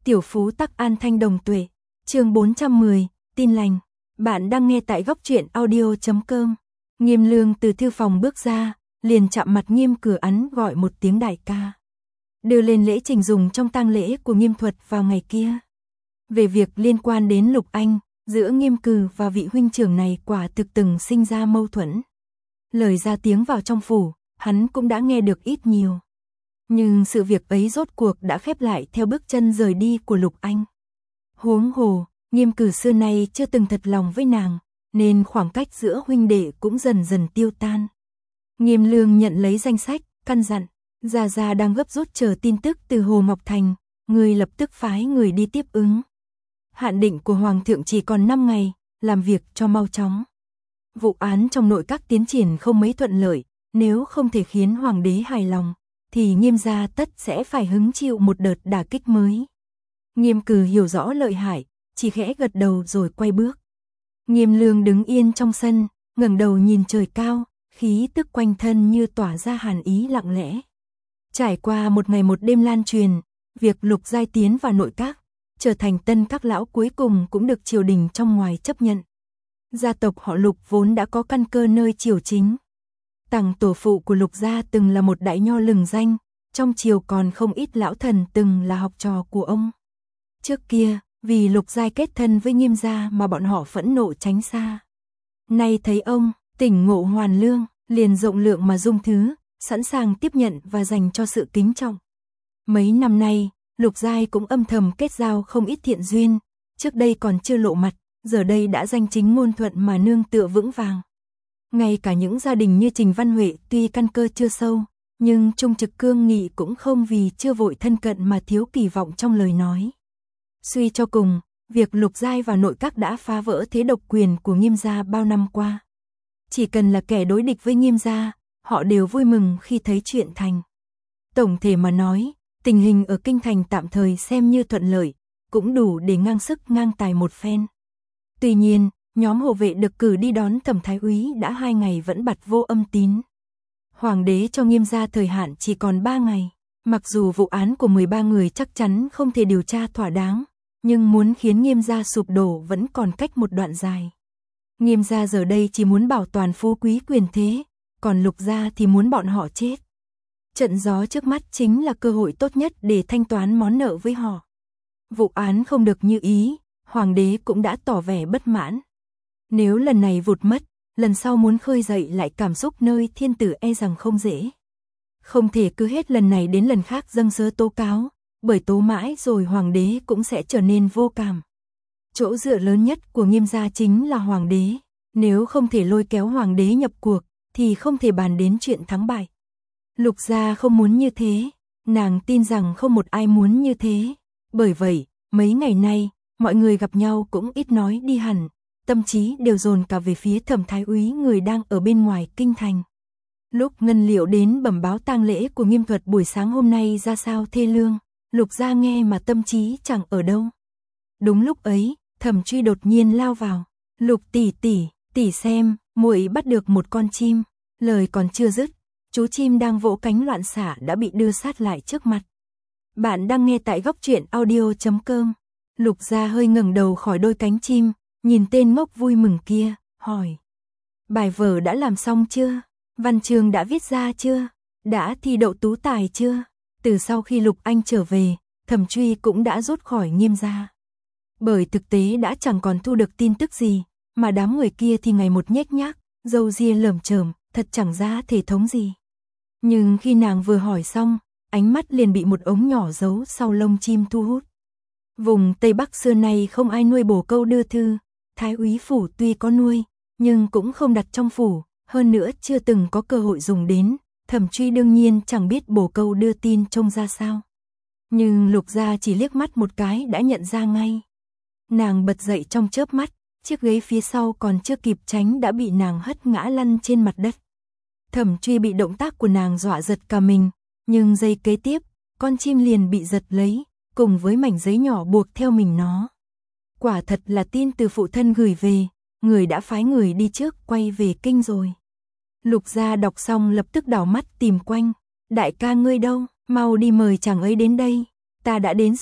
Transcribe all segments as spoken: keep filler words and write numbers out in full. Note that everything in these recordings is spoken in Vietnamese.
Tiểu phú tắc an thanh đồng tuệ. Chương bốn trăm mười, tin lành. Bạn đang nghe tại góc truyện audio chấm com. Nghiêm Lương từ thư phòng bước ra, liền chạm mặt Nghiêm Cử Ấn gọi một tiếng đại ca. Đưa lên lễ trình dùng trong tang lễ của Nghiêm Thuật vào ngày kia. Về việc liên quan đến Lục Anh, giữa Nghiêm Cử và vị huynh trưởng này quả thực từng sinh ra mâu thuẫn. Lời ra tiếng vào trong phủ, hắn cũng đã nghe được ít nhiều. Nhưng sự việc ấy rốt cuộc đã khép lại theo bước chân rời đi của Lục Anh. Huống hồ, Nghiêm Cử xưa nay chưa từng thật lòng với nàng, nên khoảng cách giữa huynh đệ cũng dần dần tiêu tan. Nghiêm Lương nhận lấy danh sách, căn dặn, Gia Gia đang gấp rút chờ tin tức từ Hồ Ngọc Thành, người lập tức phái người đi tiếp ứng. Hạn định của Hoàng thượng chỉ còn năm ngày, làm việc cho mau chóng. Vụ án trong nội các tiến triển không mấy thuận lợi, nếu không thể khiến Hoàng đế hài lòng, thì Nghiêm gia tất sẽ phải hứng chịu một đợt đả kích mới. Nghiêm Cử hiểu rõ lợi hại, chỉ khẽ gật đầu rồi quay bước. Nghiêm Lương đứng yên trong sân, ngẩng đầu nhìn trời cao, khí tức quanh thân như tỏa ra hàn ý lặng lẽ. Trải qua một ngày một đêm lan truyền, việc Lục giai tiến vào nội các, trở thành tân các lão cuối cùng cũng được triều đình trong ngoài chấp nhận. Gia tộc họ Lục vốn đã có căn cơ nơi triều chính. Tằng tổ phụ của Lục gia từng là một đại nho lừng danh, trong triều còn không ít lão thần từng là học trò của ông. Trước kia, vì Lục giai kết thân với Nghiêm gia mà bọn họ phẫn nộ tránh xa. Nay thấy ông, tỉnh ngộ hoàn lương, liền rộng lượng mà dung thứ, sẵn sàng tiếp nhận và dành cho sự kính trọng. Mấy năm nay, Lục giai cũng âm thầm kết giao không ít thiện duyên, trước đây còn chưa lộ mặt, giờ đây đã danh chính ngôn thuận mà nương tựa vững vàng. Ngay cả những gia đình như Trình Văn Huệ tuy căn cơ chưa sâu, nhưng trung trực cương nghị cũng không vì chưa vội thân cận mà thiếu kỳ vọng trong lời nói. Suy cho cùng, việc Lục giai vào nội các đã phá vỡ thế độc quyền của Nghiêm gia bao năm qua. Chỉ cần là kẻ đối địch với Nghiêm gia, họ đều vui mừng khi thấy chuyện thành. Tổng thể mà nói, tình hình ở kinh thành tạm thời xem như thuận lợi, cũng đủ để ngang sức ngang tài một phen. Tuy nhiên, nhóm hộ vệ được cử đi đón Thẩm Thái úy đã hai ngày vẫn bặt vô âm tín. Hoàng đế cho Nghiêm gia thời hạn chỉ còn ba ngày, mặc dù vụ án của mười ba người chắc chắn không thể điều tra thỏa đáng, nhưng muốn khiến Nghiêm gia sụp đổ vẫn còn cách một đoạn dài. Nghiêm gia giờ đây chỉ muốn bảo toàn phú quý quyền thế, còn Lục gia thì muốn bọn họ chết. Trận gió trước mắt chính là cơ hội tốt nhất để thanh toán món nợ với họ. Vụ án không được như ý, Hoàng đế cũng đã tỏ vẻ bất mãn. Nếu lần này vụt mất, lần sau muốn khơi dậy lại cảm xúc nơi thiên tử e rằng không dễ. Không thể cứ hết lần này đến lần khác dâng sớ tố cáo, bởi tố mãi rồi Hoàng đế cũng sẽ trở nên vô cảm. Chỗ dựa lớn nhất của Nghiêm gia chính là Hoàng đế, nếu không thể lôi kéo Hoàng đế nhập cuộc, thì không thể bàn đến chuyện thắng bại. Lục gia không muốn như thế, nàng tin rằng không một ai muốn như thế. Bởi vậy, mấy ngày nay, mọi người gặp nhau cũng ít nói đi hẳn, tâm trí đều dồn cả về phía Thẩm Thái úy người đang ở bên ngoài kinh thành. Lúc Ngân Liệu đến bẩm báo tang lễ của Nghiêm Thuật buổi sáng hôm nay ra sao thê lương, Lục gia nghe mà tâm trí chẳng ở đâu. Đúng lúc ấy, Thẩm Truy đột nhiên lao vào, "Lục tỷ tỷ, tỷ xem, muội bắt được một con chim." Lời còn chưa dứt, chú chim đang vỗ cánh loạn xạ đã bị đưa sát lại trước mặt. Bạn đang nghe tại góc truyện audio chấm com. Lục gia hơi ngẩng đầu khỏi đôi cánh chim, nhìn tên ngốc vui mừng kia, hỏi: "Bài vở đã làm xong chưa? Văn chương đã viết ra chưa? Đã thi đậu tú tài chưa?" Từ sau khi Lục Anh trở về, Thẩm Truy cũng đã rút khỏi Nghiêm gia. Bởi thực tế đã chẳng còn thu được tin tức gì, mà đám người kia thì ngày một nhếch nhác, râu ria lởm chởm, thật chẳng ra thể thống gì. Nhưng khi nàng vừa hỏi xong, ánh mắt liền bị một ống nhỏ giấu sau lông chim thu hút. Vùng Tây Bắc xưa nay không ai nuôi bồ câu đưa thư, Thái úy phủ tuy có nuôi, nhưng cũng không đặt trong phủ, hơn nữa chưa từng có cơ hội dùng đến, Thẩm Truy đương nhiên chẳng biết bồ câu đưa tin trông ra sao. Nhưng Lục gia chỉ liếc mắt một cái đã nhận ra ngay. Nàng bật dậy trong chớp mắt, chiếc ghế phía sau còn chưa kịp tránh đã bị nàng hất ngã lăn trên mặt đất. Thẩm Truy bị động tác của nàng dọa giật cả mình, nhưng giây kế tiếp, con chim liền bị giật lấy, cùng với mảnh giấy nhỏ buộc theo mình nó. Quả thật là tin từ phụ thân gửi về, người đã phái người đi trước quay về kinh rồi. Lục gia đọc xong lập tức đảo mắt tìm quanh, "Đại ca ngươi đâu, mau đi mời chàng ấy đến đây." "Ta đã đến rồi."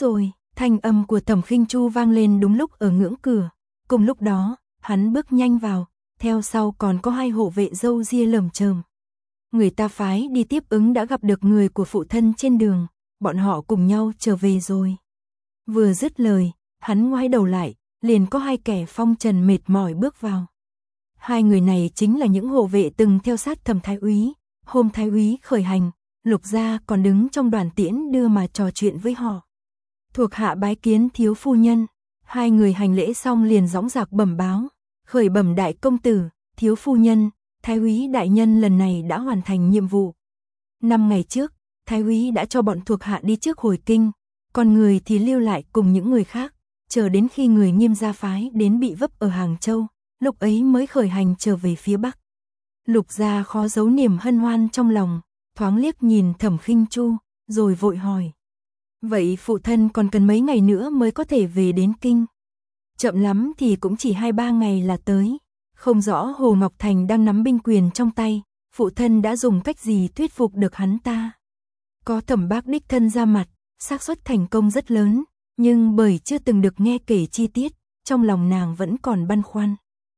Thanh âm của Thẩm Khinh Chu vang lên đúng lúc ở ngưỡng cửa. Cùng lúc đó, hắn bước nhanh vào, theo sau còn có hai hộ vệ râu ria lởm chởm. Người ta phái đi tiếp ứng đã gặp được người của phụ thân trên đường, bọn họ cùng nhau trở về rồi. Vừa dứt lời, hắn ngoái đầu lại, liền có hai kẻ phong trần mệt mỏi bước vào. Hai người này chính là những hộ vệ từng theo sát Thẩm Thái úy. Hôm Thái úy khởi hành, Lục gia còn đứng trong đoàn tiễn đưa mà trò chuyện với họ. Thuộc hạ bái kiến thiếu phu nhân. Hai người hành lễ xong liền dõng dạc bẩm báo. Khởi bẩm đại công tử, thiếu phu nhân, Thái úy đại nhân lần này đã hoàn thành nhiệm vụ. Năm ngày trước, Thái úy đã cho bọn thuộc hạ đi trước hồi kinh, còn người thì lưu lại cùng những người khác, chờ đến khi người Nghiêm gia phái đến bị vấp ở Hàng Châu, lúc ấy mới khởi hành trở về phía Bắc. Lục gia khó giấu niềm hân hoan trong lòng, thoáng liếc nhìn Thẩm Khinh Chu, rồi vội hỏi. Vậy phụ thân còn cần mấy ngày nữa mới có thể về đến kinh? Chậm lắm thì cũng chỉ hai ba ngày là tới. Không rõ Hồ Ngọc Thành đang nắm binh quyền trong tay, phụ thân đã dùng cách gì thuyết phục được hắn ta. Có Thẩm bác đích thân ra mặt, xác suất thành công rất lớn, nhưng bởi chưa từng được nghe kể chi tiết, trong lòng nàng vẫn còn băn khoăn.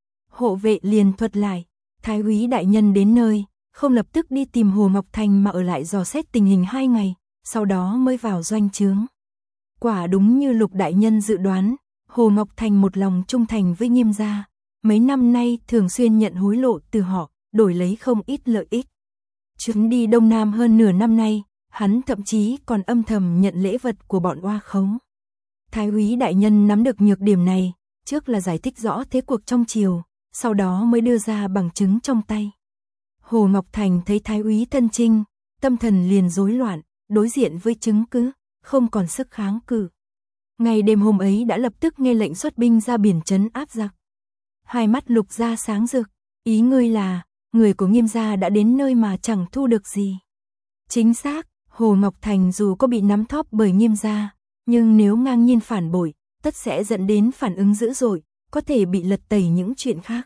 Hộ vệ liền thuật lại, Thái úy đại nhân đến nơi, không lập tức đi tìm Hồ Ngọc Thành mà ở lại dò xét tình hình hai ngày, sau đó mới vào doanh trướng. Quả đúng như Lục đại nhân dự đoán, Hồ Ngọc Thành một lòng trung thành với Nghiêm gia, mấy năm nay thường xuyên nhận hối lộ từ họ, đổi lấy không ít lợi ích. Chuyến đi Đông Nam hơn nửa năm nay, hắn thậm chí còn âm thầm nhận lễ vật của bọn oa khống. Thái úy đại nhân nắm được nhược điểm này, trước là giải thích rõ thế cuộc trong triều, sau đó mới đưa ra bằng chứng trong tay. Hồ Ngọc Thành thấy Thái úy thân chinh, tâm thần liền rối loạn, đối diện với chứng cứ, không còn sức kháng cự. Ngày đêm hôm ấy đã lập tức nghe lệnh xuất binh ra biển trấn áp giặc. Hai mắt Lục gia sáng rực, ý ngươi là, người của Nghiêm gia đã đến nơi mà chẳng thu được gì. Chính xác, Hồ Ngọc Thành dù có bị nắm thóp bởi Nghiêm gia, nhưng nếu ngang nhiên phản bội, tất sẽ dẫn đến phản ứng dữ dội, có thể bị lật tẩy những chuyện khác.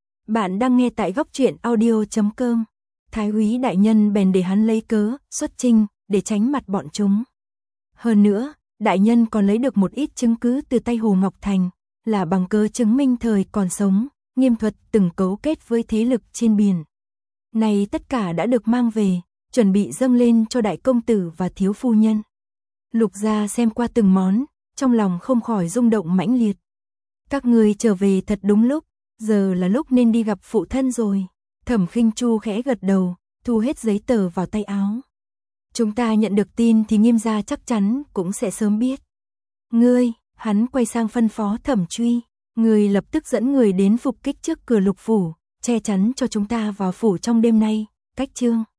Bạn đang nghe tại góc truyện audio chấm com. Thái úy đại nhân bèn để hắn lấy cớ, xuất chinh, để tránh mặt bọn chúng. Hơn nữa, đại nhân còn lấy được một ít chứng cứ từ tay Hồ Ngọc Thành, là bằng cớ chứng minh thời còn sống, Nghiêm Thuật từng cấu kết với thế lực trên biển. Này tất cả đã được mang về, chuẩn bị dâng lên cho đại công tử và thiếu phu nhân. Lục gia xem qua từng món, trong lòng không khỏi rung động mãnh liệt. Các người trở về thật đúng lúc, giờ là lúc nên đi gặp phụ thân rồi. Thẩm Khinh Chu khẽ gật đầu, thu hết giấy tờ vào tay áo. Chúng ta nhận được tin thì Nghiêm gia chắc chắn cũng sẽ sớm biết. Ngươi, hắn quay sang phân phó Thẩm Truy, ngươi lập tức dẫn người đến phục kích trước cửa Lục phủ, che chắn cho chúng ta vào phủ trong đêm nay, cách chương.